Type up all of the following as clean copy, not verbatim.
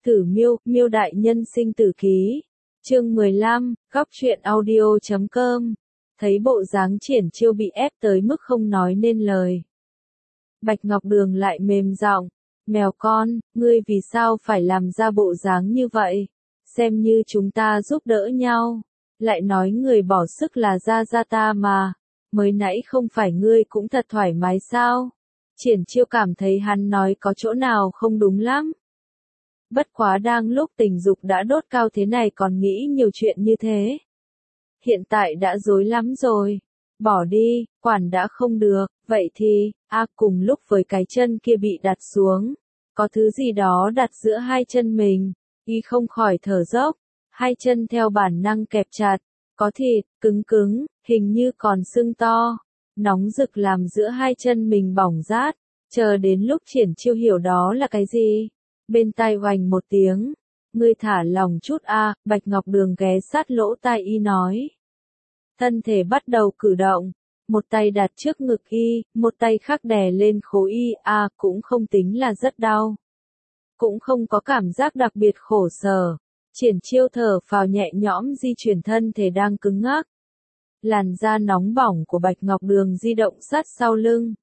Tử Miêu, Miêu Đại Nhân Sinh Tử Ký. Chương 15, góc truyện audio.com. Thấy bộ dáng Triển Chiêu bị ép tới mức không nói nên lời. Bạch Ngọc Đường lại mềm giọng, mèo con, ngươi vì sao phải làm ra bộ dáng như vậy? Xem như chúng ta giúp đỡ nhau. Lại nói người bỏ sức là ra ta mà. Mới nãy không phải ngươi cũng thật thoải mái sao? Triển Chiêu cảm thấy hắn nói có chỗ nào không đúng lắm. Bất quá đang lúc tình dục đã đốt cao thế này còn nghĩ nhiều chuyện như thế. Hiện tại đã rối lắm rồi. Bỏ đi, quản đã không được, vậy thì, cùng lúc với cái chân kia bị đặt xuống. Có thứ gì đó đặt giữa hai chân mình, y không khỏi thở dốc, hai chân theo bản năng kẹp chặt, có thịt, cứng, hình như còn sưng to. Nóng rực làm giữa hai chân mình bỏng rát, chờ đến lúc Triển Chiêu hiểu đó là cái gì. Bên tai oành một tiếng, ngươi thả lòng chút Bạch Ngọc Đường ghé sát lỗ tai y nói. Thân thể bắt đầu cử động, một tay đặt trước ngực y, một tay khác đè lên khố y, cũng không tính là rất đau. Cũng không có cảm giác đặc biệt khổ sở. Triển Chiêu thở phào nhẹ nhõm di chuyển thân thể đang cứng ngắc. Làn da nóng bỏng của Bạch Ngọc Đường di động sát sau lưng.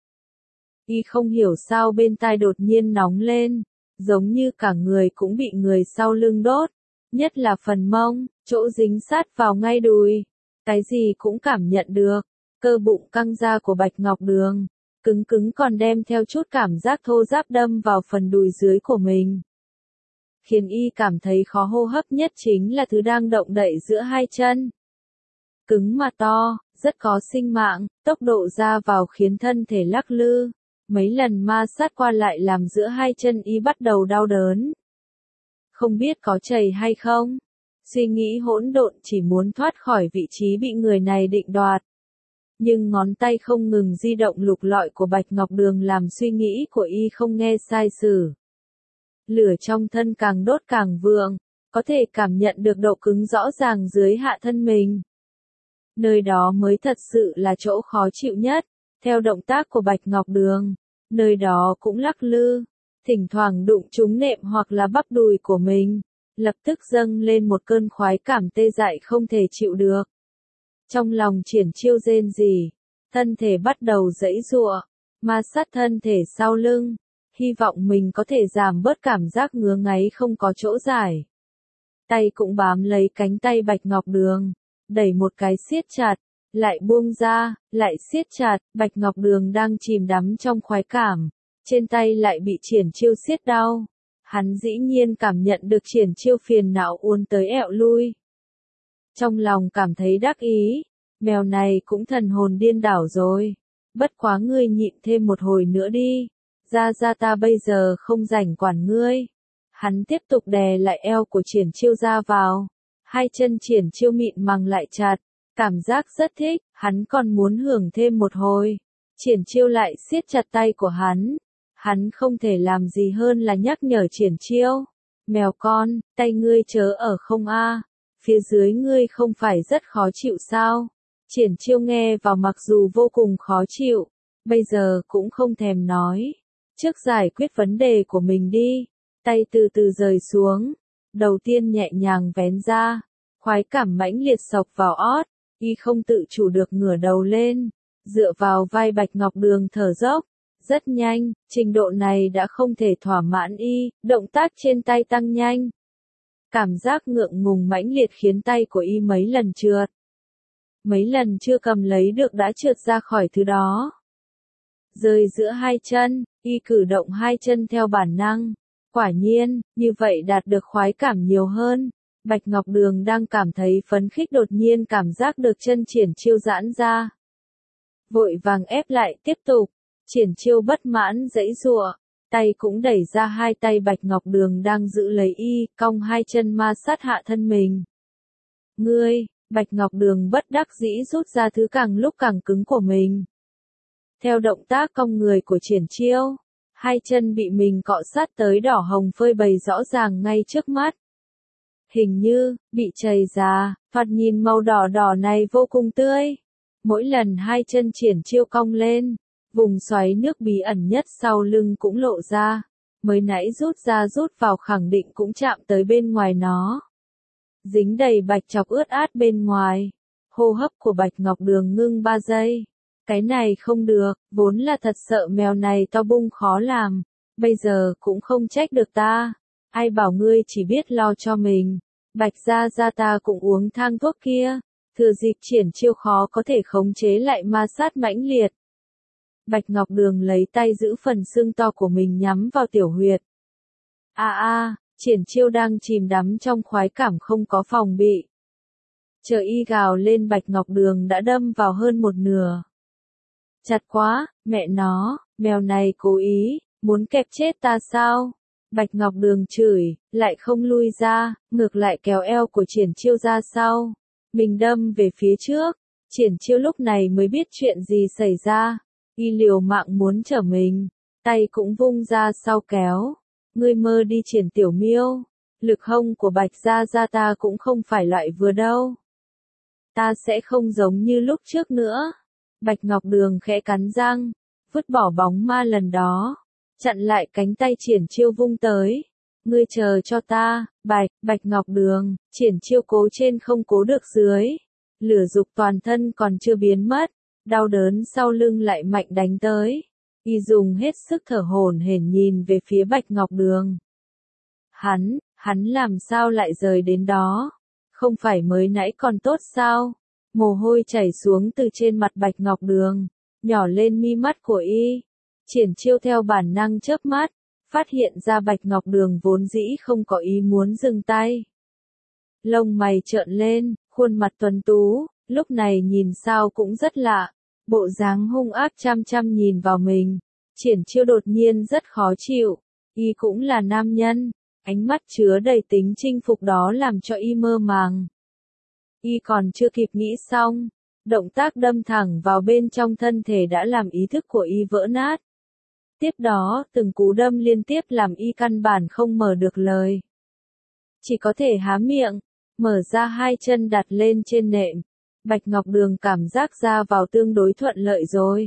Y không hiểu sao bên tai đột nhiên nóng lên, giống như cả người cũng bị người sau lưng đốt, nhất là phần mông, chỗ dính sát vào ngay đùi. Cái gì cũng cảm nhận được, cơ bụng căng ra của Bạch Ngọc Đường, cứng còn đem theo chút cảm giác thô ráp đâm vào phần đùi dưới của mình. Khiến y cảm thấy khó hô hấp nhất chính là thứ đang động đậy giữa hai chân. Cứng mà to, rất có sinh mạng, tốc độ ra vào khiến thân thể lắc lư. Mấy lần ma sát qua lại làm giữa hai chân y bắt đầu đau đớn. Không biết có chảy hay không? Suy nghĩ hỗn độn chỉ muốn thoát khỏi vị trí bị người này định đoạt. Nhưng ngón tay không ngừng di động lục lọi của Bạch Ngọc Đường làm suy nghĩ của y không nghe sai sử. Lửa trong thân càng đốt càng vượng, có thể cảm nhận được độ cứng rõ ràng dưới hạ thân mình. Nơi đó mới thật sự là chỗ khó chịu nhất. Theo động tác của Bạch Ngọc Đường, nơi đó cũng lắc lư, thỉnh thoảng đụng trúng nệm hoặc là bắp đùi của mình, lập tức dâng lên một cơn khoái cảm tê dại không thể chịu được. Trong lòng Triển Chiêu rên rỉ, thân thể bắt đầu giãy giụa, ma sát thân thể sau lưng, hy vọng mình có thể giảm bớt cảm giác ngứa ngáy không có chỗ giải. Tay cũng bám lấy cánh tay Bạch Ngọc Đường, đẩy một cái siết chặt. Lại buông ra, lại siết chặt, Bạch Ngọc Đường đang chìm đắm trong khoái cảm, trên tay lại bị Triển Chiêu siết đau. Hắn dĩ nhiên cảm nhận được Triển Chiêu phiền não uốn tới ẹo lui. Trong lòng cảm thấy đắc ý, mèo này cũng thần hồn điên đảo rồi. Bất quá ngươi nhịn thêm một hồi nữa đi, ra ta bây giờ không rảnh quản ngươi. Hắn tiếp tục đè lại eo của Triển Chiêu ra vào, hai chân Triển Chiêu mịn màng lại chặt. Cảm giác rất thích, hắn còn muốn hưởng thêm một hồi. Triển Chiêu lại siết chặt tay của hắn. Hắn không thể làm gì hơn là nhắc nhở Triển Chiêu. Mèo con, tay ngươi chớ ở không phía dưới ngươi không phải rất khó chịu sao? Triển Chiêu nghe vào mặc dù vô cùng khó chịu, bây giờ cũng không thèm nói. Trước giải quyết vấn đề của mình đi. Tay từ từ rời xuống. Đầu tiên nhẹ nhàng vén ra. Khoái cảm mãnh liệt xộc vào ót. Y không tự chủ được ngửa đầu lên, dựa vào vai Bạch Ngọc Đường thở dốc. Rất nhanh, trình độ này đã không thể thỏa mãn y, động tác trên tay tăng nhanh. Cảm giác ngượng ngùng mãnh liệt khiến tay của y mấy lần trượt. Mấy lần chưa cầm lấy được đã trượt ra khỏi thứ đó. Rơi giữa hai chân, y cử động hai chân theo bản năng. Quả nhiên, như vậy đạt được khoái cảm nhiều hơn. Bạch Ngọc Đường đang cảm thấy phấn khích đột nhiên cảm giác được chân Triển Chiêu giãn ra. Vội vàng ép lại tiếp tục. Triển Chiêu bất mãn giãy giụa, tay cũng đẩy ra hai tay Bạch Ngọc Đường đang giữ lấy y, cong hai chân ma sát hạ thân mình. Ngươi, Bạch Ngọc Đường bất đắc dĩ rút ra thứ càng lúc càng cứng của mình. Theo động tác cong người của Triển Chiêu, hai chân bị mình cọ sát tới đỏ hồng phơi bày rõ ràng ngay trước mắt. Hình như, bị chày ra, thoạt nhìn màu đỏ đỏ này vô cùng tươi. Mỗi lần hai chân Triển Chiêu cong lên, vùng xoáy nước bí ẩn nhất sau lưng cũng lộ ra. mới nãy rút ra rút vào khẳng định cũng chạm tới bên ngoài nó. Dính đầy bạch chọc ướt át bên ngoài. Hô hấp của Bạch Ngọc Đường ngưng 3 giây. Cái này không được, vốn là thật sợ mèo này to bung khó làm. Bây giờ cũng không trách được ta. Ai bảo ngươi chỉ biết lo cho mình. Bạch ra ta cũng uống thang thuốc kia. Thừa dịp triển chiêu khó có thể khống chế lại ma sát mãnh liệt. Bạch Ngọc Đường lấy tay giữ phần xương to của mình nhắm vào tiểu huyệt. Triển chiêu đang chìm đắm trong khoái cảm không có phòng bị. Chờ y gào lên Bạch Ngọc Đường đã đâm vào hơn một nửa. Chặt quá, mẹ nó, mèo này cố ý, muốn kẹp chết ta sao? Bạch Ngọc Đường chửi, lại không lui ra, ngược lại kéo eo của triển chiêu ra sau. Mình đâm về phía trước, triển chiêu lúc này mới biết chuyện gì xảy ra. Y liều mạng muốn trở mình, tay cũng vung ra sau kéo. Ngươi mơ đi Triển Tiểu Miêu, lực hông của Bạch Gia ta cũng không phải loại vừa đâu. Ta sẽ không giống như lúc trước nữa. Bạch Ngọc Đường khẽ cắn răng, vứt bỏ bóng ma lần đó, chặn lại cánh tay Triển Chiêu vung tới. Ngươi chờ cho ta, Bạch Ngọc Đường, Triển Chiêu cố trên không cố được dưới. Lửa dục toàn thân còn chưa biến mất, đau đớn sau lưng lại mạnh đánh tới. Y dùng hết sức thở hổn hển nhìn về phía Bạch Ngọc Đường. Hắn làm sao lại rời đến đó? Không phải mới nãy còn tốt sao? Mồ hôi chảy xuống từ trên mặt Bạch Ngọc Đường, nhỏ lên mi mắt của y. Triển Chiêu theo bản năng chớp mắt, phát hiện ra Bạch Ngọc Đường vốn dĩ không có ý muốn dừng tay. Lông mày trợn lên, khuôn mặt tuấn tú, lúc này nhìn sao cũng rất lạ. Bộ dáng hung ác chăm chăm nhìn vào mình. Triển Chiêu đột nhiên rất khó chịu. Y cũng là nam nhân. Ánh mắt chứa đầy tính chinh phục đó làm cho y mơ màng. Y còn chưa kịp nghĩ xong. Động tác đâm thẳng vào bên trong thân thể đã làm ý thức của y vỡ nát. Tiếp đó, từng cú đâm liên tiếp làm y căn bản không mở được lời. Chỉ có thể há miệng, mở ra hai chân đặt lên trên nệm. Bạch Ngọc Đường cảm giác ra vào tương đối thuận lợi rồi.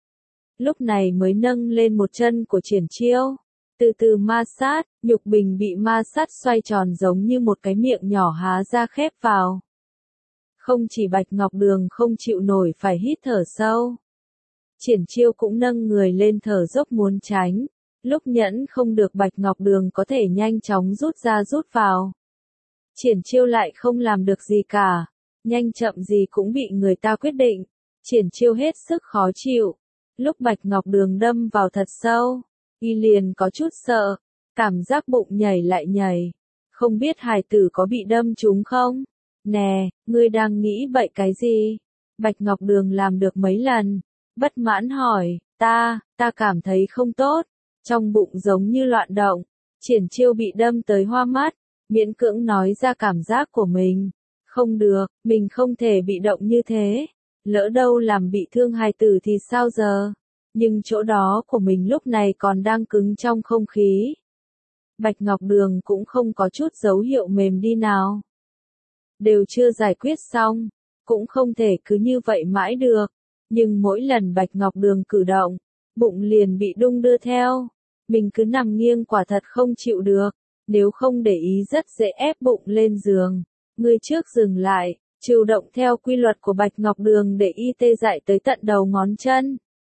Lúc này mới nâng lên một chân của Triển Chiêu. Từ từ ma sát, nhục bình bị ma sát xoay tròn giống như một cái miệng nhỏ há ra khép vào. Không chỉ Bạch Ngọc Đường không chịu nổi phải hít thở sâu. Triển Chiêu cũng nâng người lên thở dốc muốn tránh. Lúc nhẫn không được Bạch Ngọc Đường có thể nhanh chóng rút ra rút vào. Triển Chiêu lại không làm được gì cả. Nhanh chậm gì cũng bị người ta quyết định. Triển Chiêu hết sức khó chịu. Lúc Bạch Ngọc Đường đâm vào thật sâu, y liền có chút sợ, cảm giác bụng nhảy lại nhảy. Không biết hài tử có bị đâm trúng không? Nè, ngươi đang nghĩ bậy cái gì? Bạch Ngọc Đường làm được mấy lần, bất mãn hỏi, ta cảm thấy không tốt, trong bụng giống như loạn động. Triển Chiêu bị đâm tới hoa mắt, miễn cưỡng nói ra cảm giác của mình. Không được, mình không thể bị động như thế. Lỡ đâu làm bị thương hài tử thì sao giờ? Nhưng chỗ đó của mình lúc này còn đang cứng trong không khí. Bạch Ngọc Đường cũng không có chút dấu hiệu mềm đi nào. Đều chưa giải quyết xong, cũng không thể cứ như vậy mãi được. Nhưng mỗi lần Bạch Ngọc Đường cử động, bụng liền bị đung đưa theo. Mình cứ nằm nghiêng quả thật không chịu được, nếu không để ý rất dễ ép bụng lên giường. Ngươi trước dừng lại, chịu động theo quy luật của Bạch Ngọc Đường để y tê dại tới tận đầu ngón chân.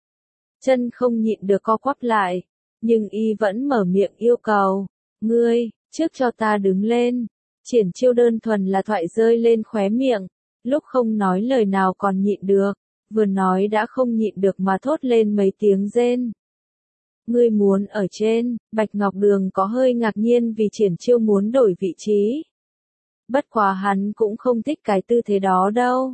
Chân không nhịn được co quắp lại, nhưng y vẫn mở miệng yêu cầu. Ngươi, trước cho ta đứng lên. Triển Chiêu đơn thuần là thoại rơi lên khóe miệng, lúc không nói lời nào còn nhịn được, vừa nói đã không nhịn được mà thốt lên mấy tiếng rên. Ngươi muốn ở trên, Bạch Ngọc Đường có hơi ngạc nhiên vì Triển Chiêu muốn đổi vị trí. Bất quá hắn cũng không thích cái tư thế đó đâu.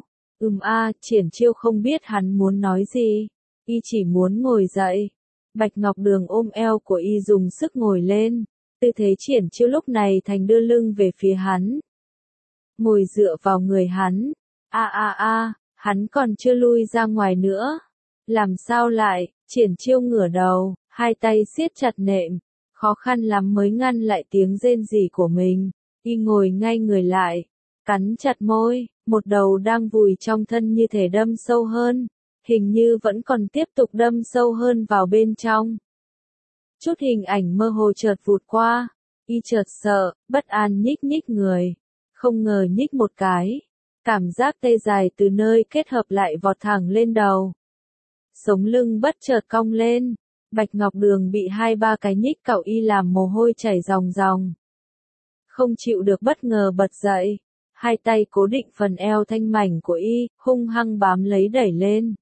Triển Chiêu không biết hắn muốn nói gì. Y chỉ muốn ngồi dậy. Bạch Ngọc Đường ôm eo của y dùng sức ngồi lên. Tư thế Triển Chiêu lúc này thành đưa lưng về phía hắn. Ngồi dựa vào người hắn. Hắn còn chưa lui ra ngoài nữa. Làm sao lại, Triển Chiêu ngửa đầu, hai tay siết chặt nệm. Khó khăn lắm mới ngăn lại tiếng rên rỉ của mình. Y ngồi ngay người lại, cắn chặt môi, một đầu đang vùi trong thân như thể đâm sâu hơn, hình như vẫn còn tiếp tục đâm sâu hơn vào bên trong. Chút hình ảnh mơ hồ chợt vụt qua, y chợt sợ, bất an nhích nhích người, không ngờ nhích một cái. Cảm giác tê dài từ nơi kết hợp lại vọt thẳng lên đầu. Sống lưng bất chợt cong lên, Bạch Ngọc Đường bị 2-3 cái nhích cậu y làm mồ hôi chảy ròng ròng. Không chịu được bất ngờ bật dậy, hai tay cố định phần eo thanh mảnh của y, hung hăng bám lấy đẩy lên.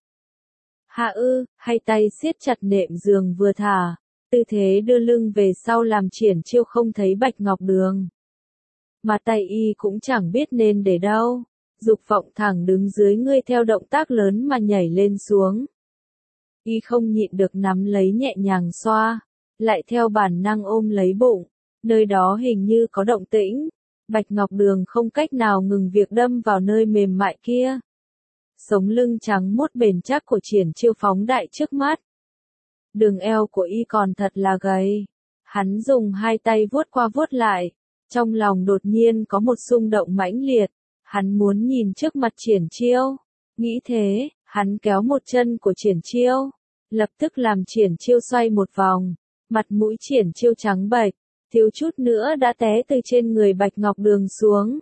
Hạ ư, hai tay siết chặt nệm giường vừa thả, tư thế đưa lưng về sau làm triển chiêu không thấy Bạch Ngọc Đường. Mà tay y cũng chẳng biết nên để đâu, Dục Vọng thẳng đứng dưới ngươi theo động tác lớn mà nhảy lên xuống. Y không nhịn được nắm lấy nhẹ nhàng xoa, lại theo bản năng ôm lấy bụng, nơi đó hình như có động tĩnh. Bạch Ngọc Đường không cách nào ngừng việc đâm vào nơi mềm mại kia. Sống lưng trắng muốt bền chắc của triển chiêu phóng đại trước mắt. Đường eo của y còn thật là gầy. Hắn dùng hai tay vuốt qua vuốt lại. Trong lòng đột nhiên có một xung động mãnh liệt. Hắn muốn nhìn trước mặt triển chiêu. Nghĩ thế, hắn kéo một chân của triển chiêu. Lập tức làm triển chiêu xoay một vòng. Mặt mũi triển chiêu trắng bệch, thiếu chút nữa đã té từ trên người Bạch Ngọc Đường xuống.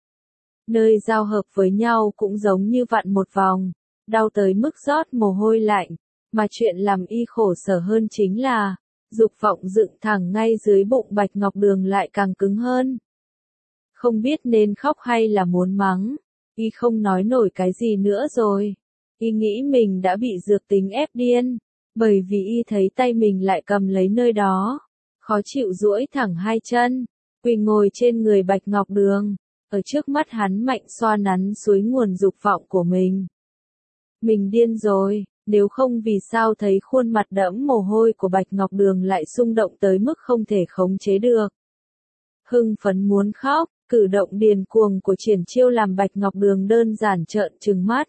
Nơi giao hợp với nhau cũng giống như vặn một vòng, đau tới mức rót mồ hôi lạnh, mà chuyện làm y khổ sở hơn chính là, Dục Vọng dựng thẳng ngay dưới bụng Bạch Ngọc Đường lại càng cứng hơn. Không biết nên khóc hay là muốn mắng, y không nói nổi cái gì nữa rồi. Y nghĩ mình đã bị dược tính ép điên, bởi vì y thấy tay mình lại cầm lấy nơi đó. Khó chịu duỗi thẳng hai chân, quỳ ngồi trên người Bạch Ngọc Đường, ở trước mắt hắn mạnh xoa nắn suối nguồn dục vọng của mình. Mình điên rồi, nếu không vì sao thấy khuôn mặt đẫm mồ hôi của Bạch Ngọc Đường lại xung động tới mức không thể khống chế được. Hưng phấn muốn khóc, cử động điên cuồng của triển chiêu làm Bạch Ngọc Đường đơn giản trợn trừng mắt.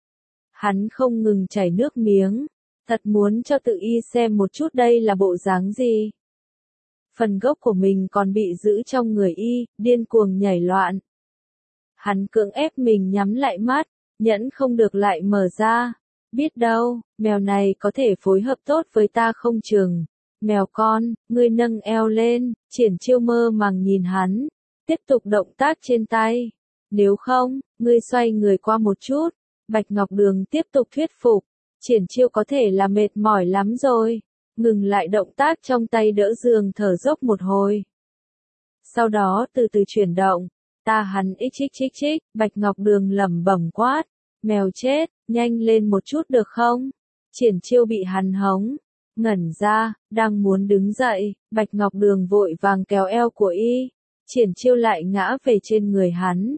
Hắn không ngừng chảy nước miếng, thật muốn cho tự y xem một chút đây là bộ dáng gì. Phần gốc của mình còn bị giữ trong người y, điên cuồng nhảy loạn. Hắn cưỡng ép mình nhắm lại mắt, nhẫn không được lại mở ra. Biết đâu, mèo này có thể phối hợp tốt với ta không chừng. Mèo con, ngươi nâng eo lên, triển chiêu mơ màng nhìn hắn. Tiếp tục động tác trên tay. Nếu không, ngươi xoay người qua một chút. Bạch Ngọc Đường tiếp tục thuyết phục. Triển chiêu có thể là mệt mỏi lắm rồi. Ngừng lại động tác trong tay đỡ giường thở dốc một hồi. Sau đó từ từ chuyển động, ta hắn xích, Bạch Ngọc Đường lẩm bẩm quát, mèo chết, nhanh lên một chút được không? Triển chiêu bị hắn hống, ngẩn ra, đang muốn đứng dậy, Bạch Ngọc Đường vội vàng kéo eo của y, triển chiêu lại ngã về trên người hắn.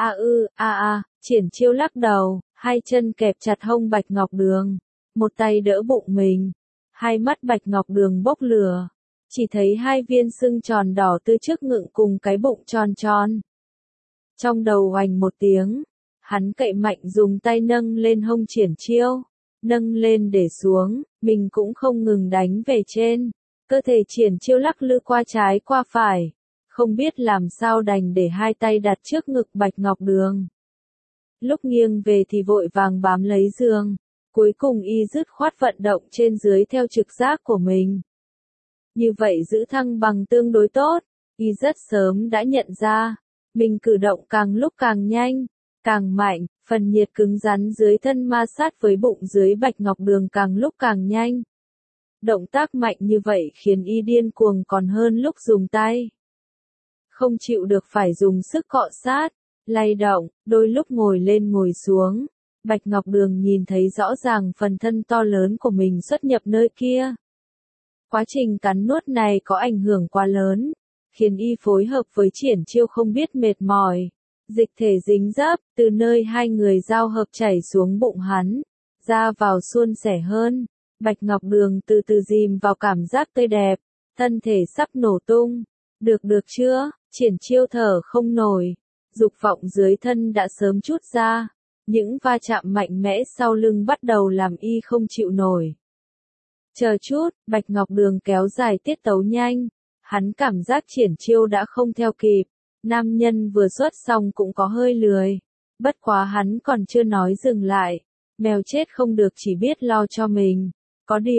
Triển chiêu lắc đầu, hai chân kẹp chặt hông Bạch Ngọc Đường, một tay đỡ bụng mình. Hai mắt Bạch Ngọc Đường bốc lửa, chỉ thấy hai viên sưng tròn đỏ tươi trước ngực cùng cái bụng tròn tròn. Trong đầu oành một tiếng, hắn cậy mạnh dùng tay nâng lên hông triển chiêu, nâng lên để xuống, mình cũng không ngừng đánh về trên. Cơ thể triển chiêu lắc lư qua trái qua phải, không biết làm sao đành để hai tay đặt trước ngực Bạch Ngọc Đường. Lúc nghiêng về thì vội vàng bám lấy giường. Cuối cùng y dứt khoát vận động trên dưới theo trực giác của mình. Như vậy giữ thăng bằng tương đối tốt, y rất sớm đã nhận ra, mình cử động càng lúc càng nhanh, càng mạnh, phần nhiệt cứng rắn dưới thân ma sát với bụng dưới Bạch Ngọc Đường càng lúc càng nhanh. Động tác mạnh như vậy khiến y điên cuồng còn hơn lúc dùng tay. Không chịu được phải dùng sức cọ sát, lay động, đôi lúc ngồi lên ngồi xuống. Bạch Ngọc Đường nhìn thấy rõ ràng phần thân to lớn của mình xuất nhập nơi kia. Quá trình cắn nuốt này có ảnh hưởng quá lớn, khiến y phối hợp với triển chiêu không biết mệt mỏi. Dịch thể dính dấp, từ nơi hai người giao hợp chảy xuống bụng hắn, ra vào suôn sẻ hơn. Bạch Ngọc Đường từ từ dìm vào cảm giác tươi đẹp, thân thể sắp nổ tung. Được chưa, triển chiêu thở không nổi, dục vọng dưới thân đã sớm trút ra. Những va chạm mạnh mẽ sau lưng bắt đầu làm y không chịu nổi. Chờ chút, Bạch Ngọc Đường kéo dài tiết tấu nhanh. Hắn cảm giác triển chiêu đã không theo kịp. Nam nhân vừa xuất xong cũng có hơi lười. Bất quá hắn còn chưa nói dừng lại. Mèo chết không được chỉ biết lo cho mình. Có điều,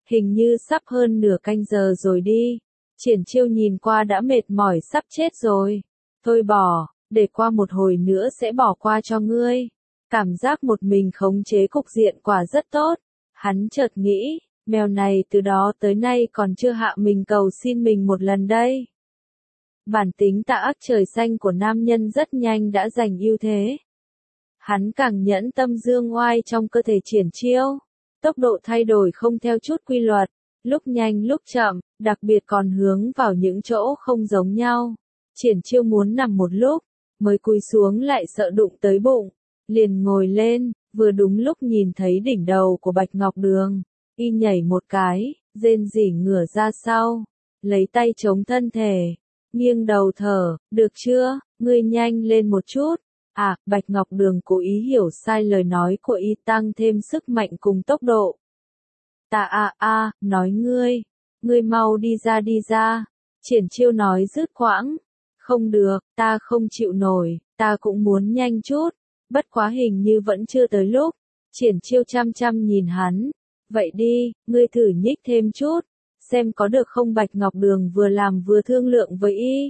hình như sắp hơn nửa canh giờ rồi đi. Triển Chiêu nhìn qua đã mệt mỏi sắp chết rồi. Thôi bỏ, để qua một hồi nữa sẽ bỏ qua cho ngươi. Cảm giác một mình khống chế cục diện quả rất tốt. Hắn chợt nghĩ, mèo này từ đó tới nay còn chưa hạ mình cầu xin mình một lần đây. Bản tính tà ác trời xanh của nam nhân rất nhanh đã giành ưu thế. Hắn càng nhẫn tâm dương oai trong cơ thể Triển Chiêu. Tốc độ thay đổi không theo chút quy luật, lúc nhanh lúc chậm, đặc biệt còn hướng vào những chỗ không giống nhau. Triển Chiêu muốn nằm một lúc, mới cúi xuống lại sợ đụng tới bụng, liền ngồi lên, vừa đúng lúc nhìn thấy đỉnh đầu của Bạch Ngọc Đường. Y nhảy một cái, rên rỉ ngửa ra sau, lấy tay chống thân thể, nghiêng đầu thở, được chưa, ngươi nhanh lên một chút. À, Bạch Ngọc Đường cố ý hiểu sai lời nói của y tăng thêm sức mạnh cùng tốc độ. Ta nói ngươi mau đi ra. Triển Chiêu nói dứt khoãng. Không được, ta không chịu nổi, ta cũng muốn nhanh chút. Bất quá hình như vẫn chưa tới lúc. Triển Chiêu chăm chăm nhìn hắn. Vậy đi, ngươi thử nhích thêm chút, xem có được không. Bạch Ngọc Đường vừa làm vừa thương lượng với y.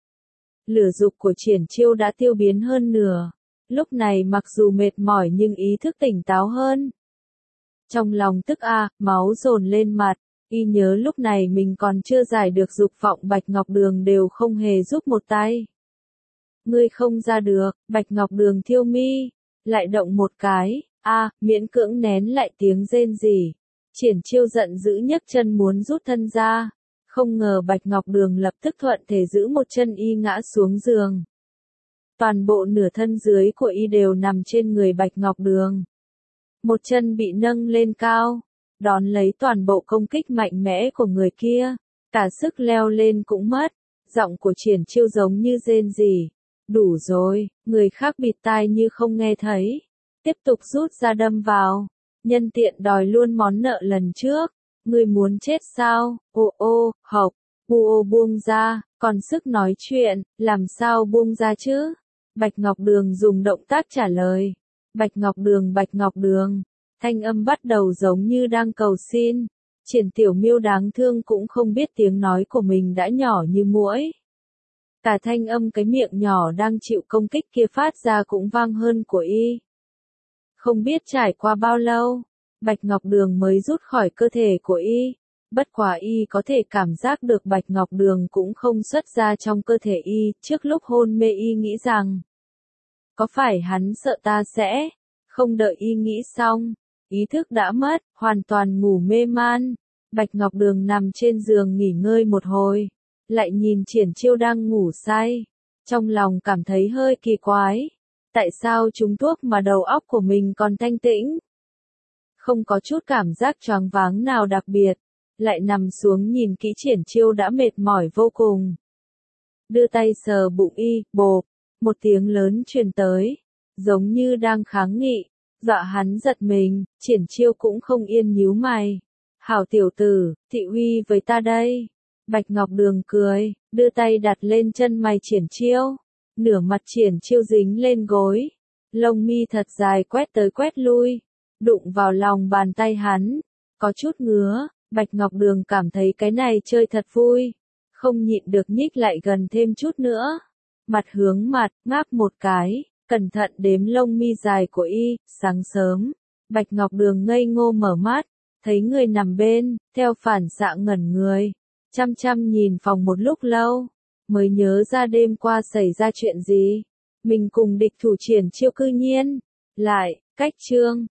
Lửa dục của Triển Chiêu đã tiêu biến hơn nửa. Lúc này mặc dù mệt mỏi nhưng ý thức tỉnh táo hơn. Trong lòng tức máu dồn lên mặt. Y nhớ lúc này mình còn chưa giải được dục vọng, Bạch Ngọc Đường đều không hề giúp một tay. Ngươi không ra được. Bạch Ngọc Đường thiêu mi, lại động một cái, miễn cưỡng nén lại tiếng rên rỉ. Triển Chiêu giận dữ nhấc chân muốn rút thân ra. Không ngờ Bạch Ngọc Đường lập tức thuận thể giữ một chân y ngã xuống giường. Toàn bộ nửa thân dưới của y đều nằm trên người Bạch Ngọc Đường. Một chân bị nâng lên cao, đón lấy toàn bộ công kích mạnh mẽ của người kia, cả sức leo lên cũng mất. Giọng của Triển Chiêu giống như rên rỉ. Đủ rồi, người khác bịt tai như không nghe thấy. Tiếp tục rút ra đâm vào. Nhân tiện đòi luôn món nợ lần trước. Ngươi muốn chết sao? Hộc, buông ra, còn sức nói chuyện, làm sao buông ra chứ? Bạch Ngọc Đường dùng động tác trả lời. Bạch Ngọc Đường, thanh âm bắt đầu giống như đang cầu xin. Triển Tiểu Miêu đáng thương cũng không biết tiếng nói của mình đã nhỏ như muỗi. Cả thanh âm cái miệng nhỏ đang chịu công kích kia phát ra cũng vang hơn của y. Không biết trải qua bao lâu, Bạch Ngọc Đường mới rút khỏi cơ thể của y. Bất quá y có thể cảm giác được Bạch Ngọc Đường cũng không xuất ra trong cơ thể y. Trước lúc hôn mê y nghĩ rằng, có phải hắn sợ ta sẽ, không đợi y nghĩ xong, ý thức đã mất, hoàn toàn ngủ mê man. Bạch Ngọc Đường nằm trên giường nghỉ ngơi một hồi, lại nhìn Triển Chiêu đang ngủ say. Trong lòng cảm thấy hơi kỳ quái. Tại sao trúng thuốc mà đầu óc của mình còn thanh tĩnh? Không có chút cảm giác choáng váng nào đặc biệt. Lại nằm xuống nhìn kỹ Triển Chiêu đã mệt mỏi vô cùng. Đưa tay sờ bụng y, bộp, một tiếng lớn truyền tới, giống như đang kháng nghị, dọa hắn giật mình. Triển Chiêu cũng không yên nhíu mày. Hảo tiểu tử, thị uy với ta đây. Bạch Ngọc Đường cười, đưa tay đặt lên chân mày Triển Chiêu. Nửa mặt Triển Chiêu dính lên gối, lông mi thật dài quét tới quét lui, đụng vào lòng bàn tay hắn, có chút ngứa. Bạch Ngọc Đường cảm thấy cái này chơi thật vui, không nhịn được nhích lại gần thêm chút nữa. Mặt hướng mặt, ngáp một cái, cẩn thận đếm lông mi dài của y. Sáng sớm, Bạch Ngọc Đường ngây ngô mở mắt, thấy người nằm bên, theo phản xạ ngẩn người, chăm chăm nhìn phòng một lúc lâu, mới nhớ ra đêm qua xảy ra chuyện gì. Mình cùng địch thủ Triển Chiêu cư nhiên lại cách chương